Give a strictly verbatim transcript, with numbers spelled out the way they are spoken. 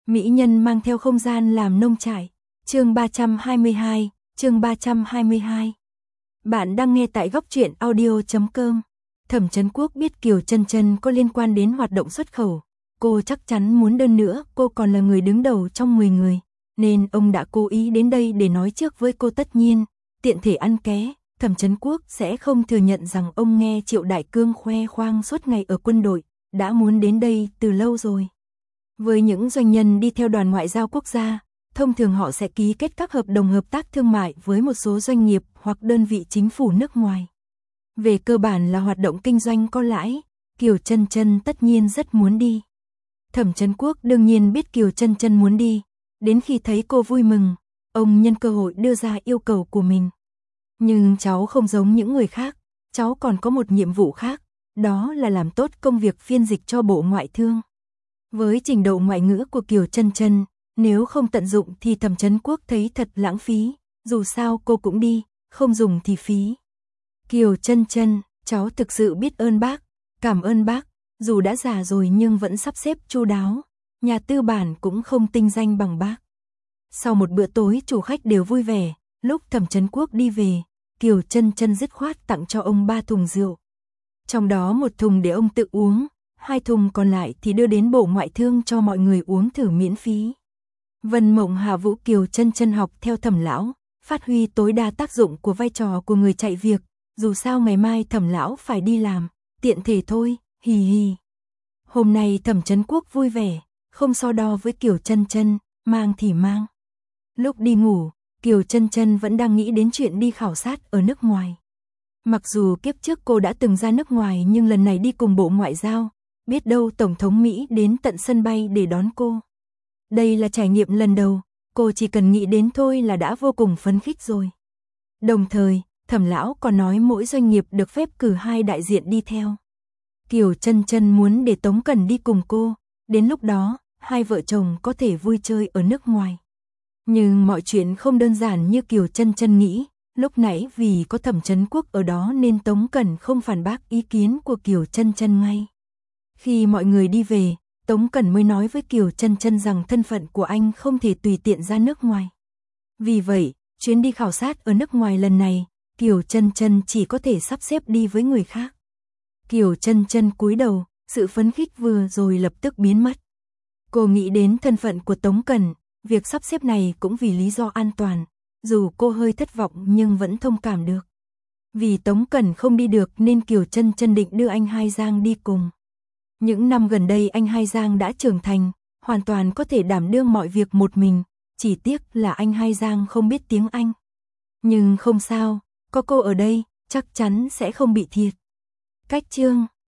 Mỹ nhân mang theo không gian làm nông trại. Chương ba trăm hai mươi hai, chương ba trăm hai mươi hai. Bạn đang nghe tại góc truyện audio chấm com. Thẩm Chấn Quốc biết Kiều Chân Chân có liên quan đến hoạt động xuất khẩu, cô chắc chắn muốn đơn nữa, cô còn là người đứng đầu trong mười người, nên ông đã cố ý đến đây để nói trước với cô. Tất nhiên, tiện thể ăn ké, Thẩm Chấn Quốc sẽ không thừa nhận rằng ông nghe Triệu Đại Cương khoe khoang suốt ngày ở quân đội, đã muốn đến đây từ lâu rồi. Với những doanh nhân đi theo đoàn ngoại giao quốc gia, thông thường họ sẽ ký kết các hợp đồng hợp tác thương mại với một số doanh nghiệp hoặc đơn vị chính phủ nước ngoài. Về cơ bản là hoạt động kinh doanh có lãi, Kiều Chân Chân tất nhiên rất muốn đi. Thẩm Chấn Quốc đương nhiên biết Kiều Chân Chân muốn đi, đến khi thấy cô vui mừng, ông nhân cơ hội đưa ra yêu cầu của mình. Nhưng cháu không giống những người khác, cháu còn có một nhiệm vụ khác, đó là làm tốt công việc phiên dịch cho Bộ Ngoại thương. Với trình độ ngoại ngữ của Kiều Chân Chân, nếu không tận dụng thì Thẩm Chấn Quốc thấy thật lãng phí, dù sao cô cũng đi, không dùng thì phí. Kiều Chân Chân, cháu thực sự biết ơn bác, cảm ơn bác, dù đã già rồi nhưng vẫn sắp xếp chu đáo, nhà tư bản cũng không tinh danh bằng bác. Sau một bữa tối chủ khách đều vui vẻ, lúc Thẩm Chấn Quốc đi về, Kiều Chân Chân dứt khoát tặng cho ông ba thùng rượu. Trong đó một thùng để ông tự uống, hai thùng còn lại thì đưa đến Bộ Ngoại thương cho mọi người uống thử miễn phí. Vân Mộng Hà Vũ Kiều Chân Chân học theo Thẩm lão, phát huy tối đa tác dụng của vai trò của người chạy việc, dù sao ngày mai Thẩm lão phải đi làm, tiện thể thôi, hì hì. Hôm nay Thẩm Chấn Quốc vui vẻ, không so đo với Kiều Chân Chân, mang thì mang. Lúc đi ngủ, Kiều Chân Chân vẫn đang nghĩ đến chuyện đi khảo sát ở nước ngoài. Mặc dù kiếp trước cô đã từng ra nước ngoài nhưng lần này đi cùng Bộ Ngoại giao, biết đâu Tổng thống Mỹ đến tận sân bay để đón cô. Đây là trải nghiệm lần đầu, cô chỉ cần nghĩ đến thôi là đã vô cùng phấn khích rồi. Đồng thời, Thẩm lão còn nói mỗi doanh nghiệp được phép cử hai đại diện đi theo. Kiều Chân Chân muốn để Tống Cẩn đi cùng cô, đến lúc đó, hai vợ chồng có thể vui chơi ở nước ngoài. Nhưng mọi chuyện không đơn giản như Kiều Chân Chân nghĩ, lúc nãy vì có Thẩm Chấn Quốc ở đó nên Tống Cẩn không phản bác ý kiến của Kiều Chân Chân ngay. Khi mọi người đi về, Tống Cẩn mới nói với Kiều Chân Chân rằng thân phận của anh không thể tùy tiện ra nước ngoài. Vì vậy, chuyến đi khảo sát ở nước ngoài lần này, Kiều Chân Chân chỉ có thể sắp xếp đi với người khác. Kiều Chân Chân cúi đầu, sự phấn khích vừa rồi lập tức biến mất. Cô nghĩ đến thân phận của Tống Cẩn, việc sắp xếp này cũng vì lý do an toàn, dù cô hơi thất vọng nhưng vẫn thông cảm được. Vì Tống Cẩn không đi được nên Kiều Chân Chân định đưa anh Hai Giang đi cùng. Những năm gần đây anh Hai Giang đã trưởng thành, hoàn toàn có thể đảm đương mọi việc một mình, chỉ tiếc là anh Hai Giang không biết tiếng Anh. Nhưng không sao, có cô ở đây, chắc chắn sẽ không bị thiệt. Cách chương